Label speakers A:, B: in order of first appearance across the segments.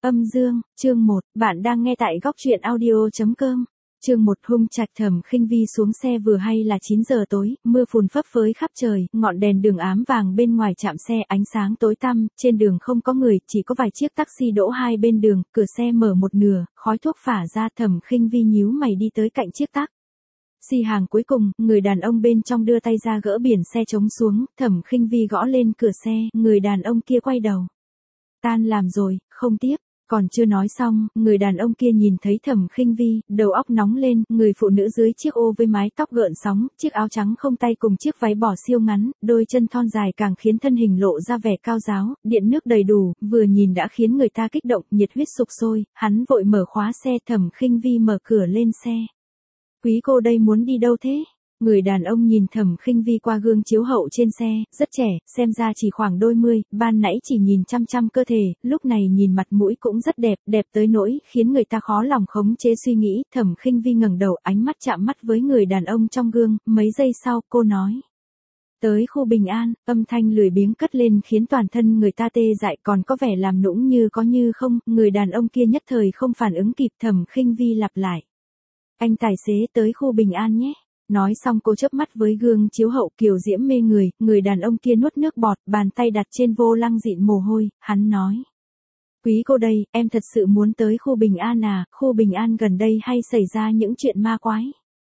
A: Âm dương, chương 1, bạn đang nghe tại góc truyện audio.com. Chương 1 hung trạch Thẩm Khinh Vi xuống xe vừa hay là 9 giờ tối, mưa phùn phấp phới khắp trời, ngọn đèn đường ám vàng bên ngoài trạm xe ánh sáng tối tăm, trên đường không có người, chỉ có vài chiếc taxi đỗ hai bên đường, cửa xe mở một nửa, khói thuốc phả ra. Thẩm Khinh Vi nhíu mày đi tới cạnh chiếc taxi hàng cuối cùng, người đàn ông bên trong đưa tay ra gỡ biển xe trống xuống, Thẩm Khinh Vi gõ lên cửa xe, người đàn ông kia quay đầu. Tan làm rồi, không tiếp. Còn chưa nói xong, người đàn ông kia nhìn thấy Thẩm Khinh Vi, đầu óc nóng lên, người phụ nữ dưới chiếc ô với mái tóc gợn sóng, chiếc áo trắng không tay cùng chiếc váy bò siêu ngắn, đôi chân thon dài càng khiến thân hình lộ ra vẻ cao ráo, điện nước đầy đủ, vừa nhìn đã khiến người ta kích động, nhiệt huyết sục sôi, hắn vội mở khóa xe. Thẩm Khinh Vi mở cửa lên xe. Quý cô đây muốn đi đâu thế? Người đàn ông nhìn Thẩm Khinh Vi qua gương chiếu hậu trên xe, rất trẻ, xem ra chỉ khoảng đôi mươi, ban nãy chỉ nhìn chăm chăm cơ thể, lúc này nhìn mặt mũi cũng rất đẹp, đẹp tới nỗi khiến người ta khó lòng khống chế suy nghĩ. Thẩm Khinh Vi ngẩng đầu, ánh mắt chạm mắt với người đàn ông trong gương, mấy giây sau, cô nói: "Tới khu Bình An." Âm thanh lười biếng cất lên khiến toàn thân người ta tê dại, còn có vẻ làm nũng như có như không, người đàn ông kia nhất thời không phản ứng kịp. Thẩm Khinh Vi lặp lại: "Anh tài xế, tới khu Bình An nhé." Nói xong cô chớp mắt với gương chiếu hậu kiều diễm mê người, người đàn ông kia nuốt nước bọt, bàn tay đặt trên vô lăng dịn mồ hôi, hắn nói: "Quý cô đây, em thật sự muốn tới khu Bình An à, khu Bình An gần đây hay xảy ra những chuyện ma quái."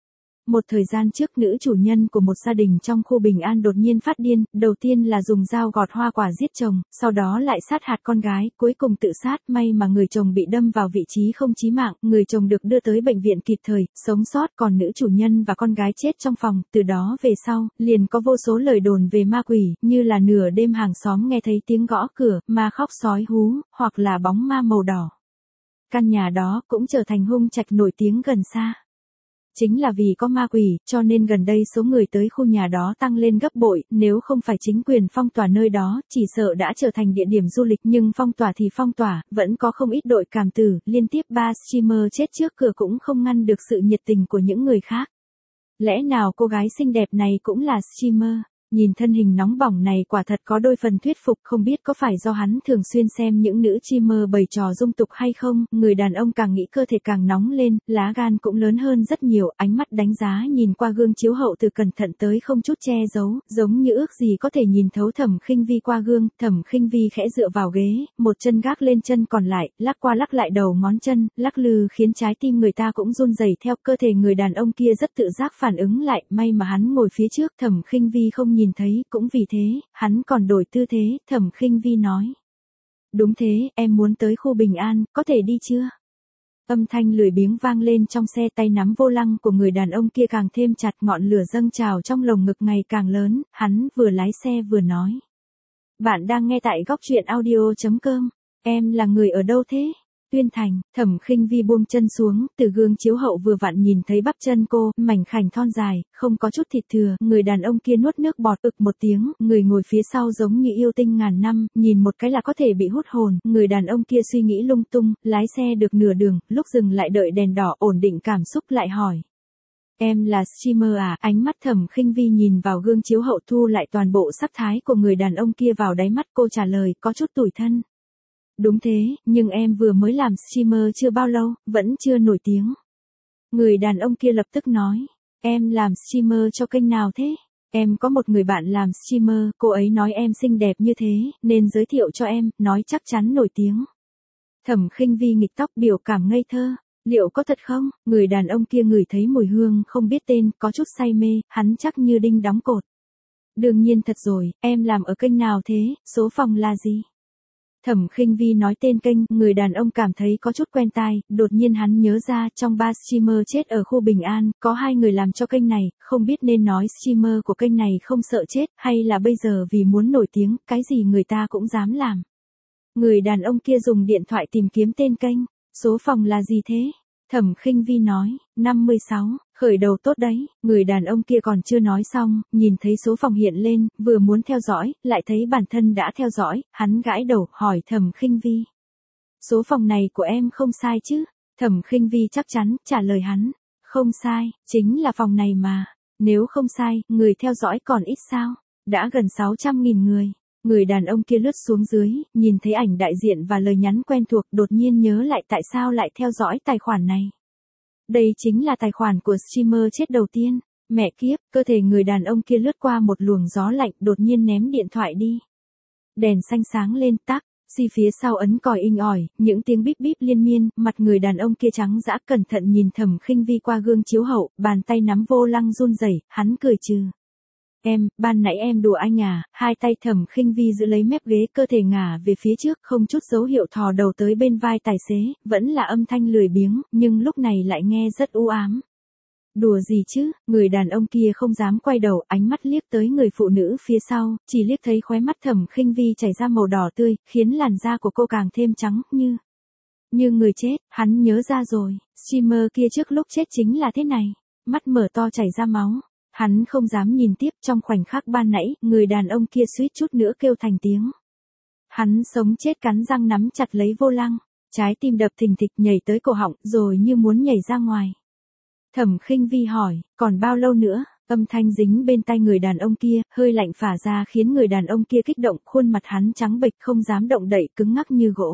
A: Một thời gian trước, nữ chủ nhân của một gia đình trong khu Bình An đột nhiên phát điên, đầu tiên là dùng dao gọt hoa quả giết chồng, sau đó lại sát hại con gái, cuối cùng tự sát. May mà người chồng bị đâm vào vị trí không chí mạng, người chồng được đưa tới bệnh viện kịp thời, sống sót, còn nữ chủ nhân và con gái chết trong phòng. Từ đó về sau, liền có vô số lời đồn về ma quỷ, như là nửa đêm hàng xóm nghe thấy tiếng gõ cửa, ma khóc sói hú, hoặc là bóng ma màu đỏ. Căn nhà đó cũng trở thành hung trạch nổi tiếng gần xa. Chính là vì có ma quỷ, cho nên gần đây số người tới khu nhà đó tăng lên gấp bội, nếu không phải chính quyền phong tỏa nơi đó, chỉ sợ đã trở thành địa điểm du lịch. Nhưng phong tỏa thì phong tỏa, vẫn có không ít đội cảm tử, liên tiếp 3 streamer chết trước cửa cũng không ngăn được sự nhiệt tình của những người khác. Lẽ nào cô gái xinh đẹp này cũng là streamer? Nhìn thân hình nóng bỏng này quả thật có đôi phần thuyết phục, không biết có phải do hắn thường xuyên xem những nữ streamer bày trò dung tục hay không. Người đàn ông càng nghĩ cơ thể càng nóng lên, lá gan cũng lớn hơn rất nhiều, ánh mắt đánh giá nhìn qua gương chiếu hậu từ cẩn thận tới không chút che giấu, giống như ước gì có thể nhìn thấu Thẩm Khinh Vi qua gương. Thẩm Khinh Vi khẽ dựa vào ghế, một chân gác lên chân còn lại, lắc qua lắc lại đầu ngón chân, lắc lư khiến trái tim người ta cũng run rẩy theo. Cơ thể người đàn ông kia rất tự giác phản ứng lại, may mà hắn ngồi phía trước, Thẩm Khinh Vi không nhìn thấy, cũng vì thế, hắn còn đổi tư thế. Thẩm Khinh Vi nói: "Đúng thế, em muốn tới khu Bình An, có thể đi chưa?" Âm thanh lười biếng vang lên trong xe, tay nắm vô lăng của người đàn ông kia càng thêm chặt, ngọn lửa dâng trào trong lồng ngực ngày càng lớn, hắn vừa lái xe vừa nói: "Bạn đang nghe tại góc truyện audio.com, em là người ở đâu thế?" Tuyên Thành. Thẩm Khinh Vi buông chân xuống, từ gương chiếu hậu vừa vặn nhìn thấy bắp chân cô, mảnh khảnh thon dài, không có chút thịt thừa. Người đàn ông kia nuốt nước bọt, ực một tiếng, người ngồi phía sau giống như yêu tinh ngàn năm, nhìn một cái là có thể bị hút hồn. Người đàn ông kia suy nghĩ lung tung, lái xe được nửa đường, lúc dừng lại đợi đèn đỏ ổn định cảm xúc lại hỏi: "Em là streamer à?" Ánh mắt Thẩm Khinh Vi nhìn vào gương chiếu hậu, thu lại toàn bộ sắc thái của người đàn ông kia vào đáy mắt, cô trả lời có chút tủi thân: "Đúng thế, nhưng em vừa mới làm streamer chưa bao lâu, vẫn chưa nổi tiếng." Người đàn ông kia lập tức nói: "Em làm streamer cho kênh nào thế?" "Em có một người bạn làm streamer, cô ấy nói em xinh đẹp như thế, nên giới thiệu cho em, nói chắc chắn nổi tiếng." Thẩm Khinh Vi nghịch tóc, biểu cảm ngây thơ: "Liệu có thật không?" Người đàn ông kia ngửi thấy mùi hương không biết tên, có chút say mê, hắn chắc như đinh đóng cột: "Đương nhiên thật rồi, em làm ở kênh nào thế, số phòng là gì?" Thẩm Khinh Vi nói tên kênh, người đàn ông cảm thấy có chút quen tai, đột nhiên hắn nhớ ra trong 3 streamer chết ở khu Bình An, có 2 người làm cho kênh này, không biết nên nói streamer của kênh này không sợ chết, hay là bây giờ vì muốn nổi tiếng, cái gì người ta cũng dám làm. Người đàn ông kia dùng điện thoại tìm kiếm tên kênh, số phòng là gì thế? Thẩm Khinh Vi nói: 56, khởi đầu tốt đấy. Người đàn ông kia còn chưa nói xong, nhìn thấy số phòng hiện lên, vừa muốn theo dõi, lại thấy bản thân đã theo dõi, hắn gãi đầu, hỏi Thẩm Khinh Vi: "Số phòng này của em không sai chứ?" Thẩm Khinh Vi chắc chắn, trả lời hắn: "Không sai, chính là phòng này mà." "Nếu không sai, người theo dõi còn ít sao? Đã gần 600.000 người." Người đàn ông kia lướt xuống dưới, nhìn thấy ảnh đại diện và lời nhắn quen thuộc, đột nhiên nhớ lại tại sao lại theo dõi tài khoản này. Đây chính là tài khoản của streamer chết đầu tiên. Mẹ kiếp, cơ thể người đàn ông kia lướt qua một luồng gió lạnh, đột nhiên ném điện thoại đi. Đèn xanh sáng lên, tắc, phía sau ấn còi inh ỏi, những tiếng bíp bíp liên miên, mặt người đàn ông kia trắng dã, cẩn thận nhìn Thẩm Khinh Vi qua gương chiếu hậu, bàn tay nắm vô lăng run rẩy, hắn cười trừ. Ban nãy em đùa anh à, hai tay Thẩm Khinh Vi giữ lấy mép ghế, cơ thể ngả về phía trước, không chút dấu hiệu thò đầu tới bên vai tài xế, vẫn là âm thanh lười biếng, nhưng lúc này lại nghe rất u ám. Đùa gì chứ, người đàn ông kia không dám quay đầu, ánh mắt liếc tới người phụ nữ phía sau, chỉ liếc thấy khóe mắt Thẩm Khinh Vi chảy ra màu đỏ tươi, khiến làn da của cô càng thêm trắng như người chết. Hắn nhớ ra rồi, streamer kia trước lúc chết chính là thế này, mắt mở to chảy ra máu. Hắn không dám nhìn tiếp, trong khoảnh khắc ban nãy, người đàn ông kia suýt chút nữa kêu thành tiếng. Hắn sống chết cắn răng nắm chặt lấy vô lăng, trái tim đập thình thịch nhảy tới cổ họng, rồi như muốn nhảy ra ngoài. Thẩm Khinh Vi hỏi, còn bao lâu nữa? Âm thanh dính bên tai người đàn ông kia, hơi lạnh phả ra khiến người đàn ông kia kích động, khuôn mặt hắn trắng bệch không dám động đậy, cứng ngắc như gỗ.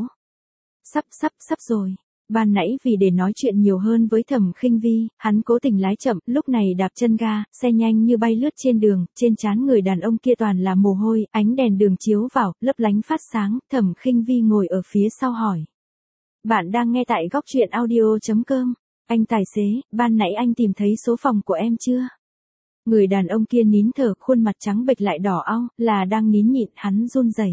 A: Sắp rồi. Ban nãy vì để nói chuyện nhiều hơn với Thẩm Khinh Vi, hắn cố tình lái chậm, lúc này đạp chân ga, xe nhanh như bay lướt trên đường, trên trán người đàn ông kia toàn là mồ hôi, ánh đèn đường chiếu vào, lấp lánh phát sáng, Thẩm Khinh Vi ngồi ở phía sau hỏi. Bạn đang nghe tại góc truyện audio.com. Anh tài xế, ban nãy anh tìm thấy số phòng của em chưa? Người đàn ông kia nín thở, khuôn mặt trắng bệch lại đỏ au, là đang nín nhịn, hắn run rẩy.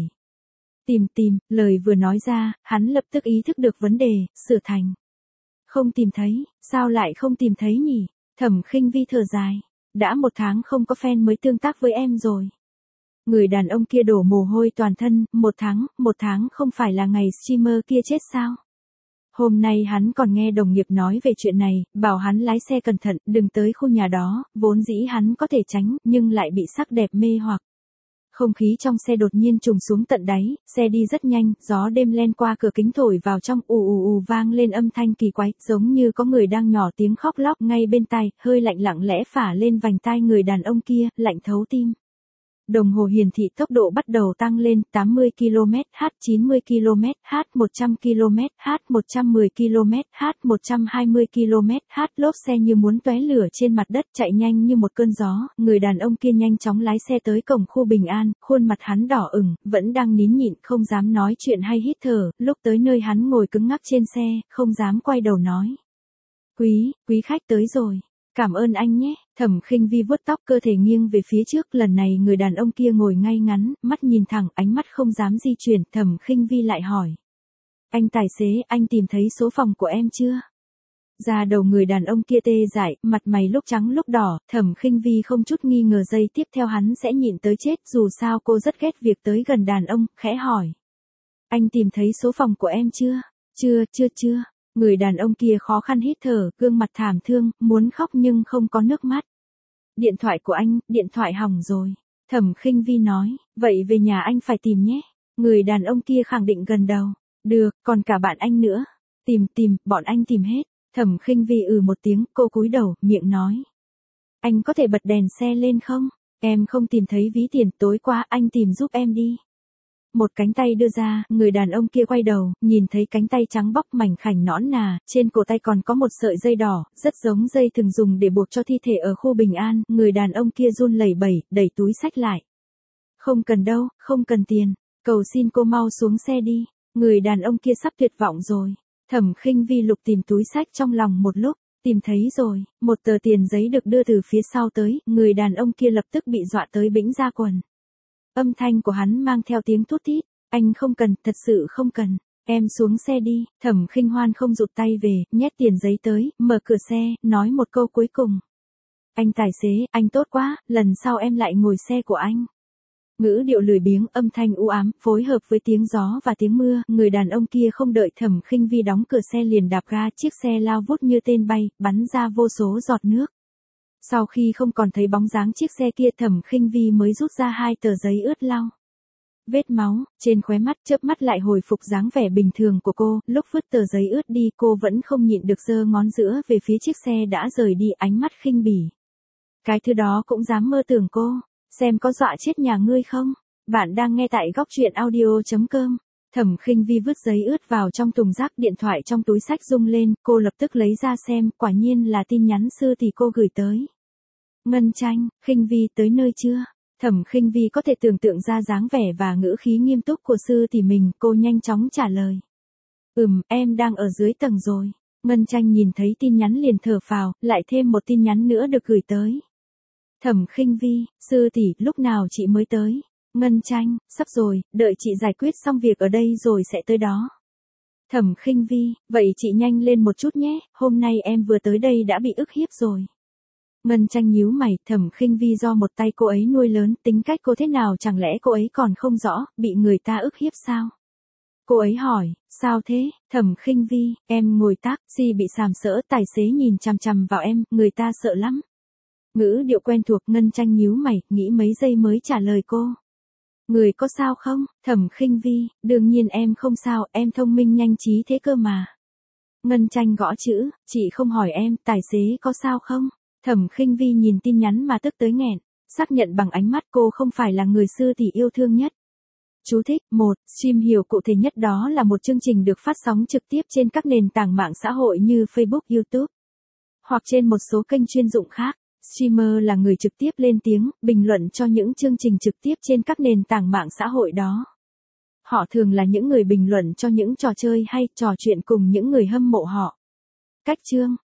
A: Tìm, lời vừa nói ra, hắn lập tức ý thức được vấn đề, sửa thành. Không tìm thấy, sao lại không tìm thấy nhỉ? Thẩm Khinh Vi thở dài. Đã 1 tháng không có fan mới tương tác với em rồi. Người đàn ông kia đổ mồ hôi toàn thân, 1 tháng không phải là ngày streamer kia chết sao? Hôm nay hắn còn nghe đồng nghiệp nói về chuyện này, bảo hắn lái xe cẩn thận, đừng tới khu nhà đó, vốn dĩ hắn có thể tránh, nhưng lại bị sắc đẹp mê hoặc. Không khí trong xe đột nhiên trùng xuống tận đáy, xe đi rất nhanh, gió đêm len qua cửa kính thổi vào trong, ù vang lên âm thanh kỳ quái, giống như có người đang nhỏ tiếng khóc lóc ngay bên tai, hơi lạnh lặng lẽ phả lên vành tai người đàn ông kia, lạnh thấu tim. Đồng hồ hiển thị tốc độ bắt đầu tăng lên, 80 km/h, 90 km/h, 100 km/h, 110 km/h, 120 km/h, lốp xe như muốn tóe lửa trên mặt đất, chạy nhanh như một cơn gió. Người đàn ông kia nhanh chóng lái xe tới cổng khu Bình An, khuôn mặt hắn đỏ ửng, vẫn đang nín nhịn, không dám nói chuyện hay hít thở. Lúc tới nơi hắn ngồi cứng ngắc trên xe, không dám quay đầu nói. Quý khách tới rồi. Cảm ơn anh nhé. Thẩm Khinh Vi vuốt tóc, cơ thể nghiêng về phía trước, lần này người đàn ông kia ngồi ngay ngắn, mắt nhìn thẳng, ánh mắt không dám di chuyển. Thẩm Khinh Vi lại hỏi. Anh tài xế, anh tìm thấy số phòng của em chưa? Da đầu người đàn ông kia tê dại, mặt mày lúc trắng lúc đỏ, Thẩm Khinh Vi không chút nghi ngờ giây tiếp theo hắn sẽ nhịn tới chết, dù sao cô rất ghét việc tới gần đàn ông, khẽ hỏi. Anh tìm thấy số phòng của em chưa? Chưa. Người đàn ông kia khó khăn hít thở, gương mặt thảm thương, muốn khóc nhưng không có nước mắt. Điện thoại của anh, điện thoại hỏng rồi. Thẩm Khinh Vi nói, vậy về nhà anh phải tìm nhé. Người đàn ông kia khẳng định gần đầu. Được, còn cả bạn anh nữa. Tìm, bọn anh tìm hết. Thẩm Khinh Vi một tiếng, cô cúi đầu, miệng nói. Anh có thể bật đèn xe lên không? Em không tìm thấy ví tiền, tối qua anh tìm giúp em đi. Một cánh tay đưa ra, người đàn ông kia quay đầu, nhìn thấy cánh tay trắng bóc mảnh khảnh nõn nà, trên cổ tay còn có một sợi dây đỏ, rất giống dây thường dùng để buộc cho thi thể ở khu Bình An. Người đàn ông kia run lẩy bẩy, đẩy túi xách lại. Không cần đâu, không cần tiền, cầu xin cô mau xuống xe đi. Người đàn ông kia sắp tuyệt vọng rồi. Thẩm Khinh Vi lục tìm túi xách trong lòng một lúc, tìm thấy rồi, một tờ tiền giấy được đưa từ phía sau tới, người đàn ông kia lập tức bị dọa tới bĩnh ra quần. Âm thanh của hắn mang theo tiếng thút thít, anh không cần, thật sự không cần, em xuống xe đi. Thẩm Khinh Hoan không rụt tay về, nhét tiền giấy tới, mở cửa xe, nói một câu cuối cùng. Anh tài xế, anh tốt quá, lần sau em lại ngồi xe của anh. Ngữ điệu lười biếng, âm thanh u ám, phối hợp với tiếng gió và tiếng mưa, người đàn ông kia không đợi Thẩm Khinh Vi đóng cửa xe liền đạp ga, chiếc xe lao vút như tên bay, bắn ra vô số giọt nước. Sau khi không còn thấy bóng dáng chiếc xe kia, Thẩm Khinh Vi mới rút ra 2 tờ giấy ướt lau. Vết máu, trên khóe mắt, chớp mắt lại hồi phục dáng vẻ bình thường của cô, lúc vứt tờ giấy ướt đi cô vẫn không nhịn được giơ ngón giữa về phía chiếc xe đã rời đi, ánh mắt khinh bỉ. Cái thứ đó cũng dám mơ tưởng cô, xem có dọa chết nhà ngươi không? Bạn đang nghe tại góc truyện audio.com. Thẩm Khinh Vi vứt giấy ướt vào trong thùng rác, điện thoại trong túi xách rung lên, cô lập tức lấy ra xem, quả nhiên là tin nhắn sư tỷ cô gửi tới. Ngân Tranh, Khinh Vi tới nơi chưa? Thẩm Khinh Vi có thể tưởng tượng ra dáng vẻ và ngữ khí nghiêm túc của sư tỷ mình, cô nhanh chóng trả lời. Em đang ở dưới tầng rồi. Ngân Tranh nhìn thấy tin nhắn liền thở phào, lại thêm một tin nhắn nữa được gửi tới. Thẩm Khinh Vi, sư tỷ, lúc nào chị mới tới? Ngân Tranh, sắp rồi, đợi chị giải quyết xong việc ở đây rồi sẽ tới đó. Thẩm Khinh Vi, vậy chị nhanh lên một chút nhé, hôm nay em vừa tới đây đã bị ức hiếp rồi. Ngân Tranh nhíu mày, Thẩm Khinh Vi do một tay cô ấy nuôi lớn, tính cách cô thế nào chẳng lẽ cô ấy còn không rõ, bị người ta ức hiếp sao? Cô ấy hỏi, sao thế? Thẩm Khinh Vi, em ngồi taxi bị sàm sỡ, tài xế nhìn chằm chằm vào em, người ta sợ lắm. Ngữ điệu quen thuộc. Ngân Tranh nhíu mày, nghĩ mấy giây mới trả lời cô. Người có sao không? Thẩm Khinh Vi, đương nhiên em không sao, em thông minh nhanh trí thế cơ mà. Ngân Tranh gõ chữ, chị không hỏi em, tài xế có sao không? Thẩm Khinh Vi nhìn tin nhắn mà tức tới nghẹn, xác nhận bằng ánh mắt cô không phải là người sư tỷ yêu thương nhất. Chú thích, 1. Stream hiểu cụ thể nhất đó là một chương trình được phát sóng trực tiếp trên các nền tảng mạng xã hội như Facebook, YouTube, hoặc trên một số kênh chuyên dụng khác. Streamer là người trực tiếp lên tiếng, bình luận cho những chương trình trực tiếp trên các nền tảng mạng xã hội đó. Họ thường là những người bình luận cho những trò chơi hay trò chuyện cùng những người hâm mộ họ. Cách chương,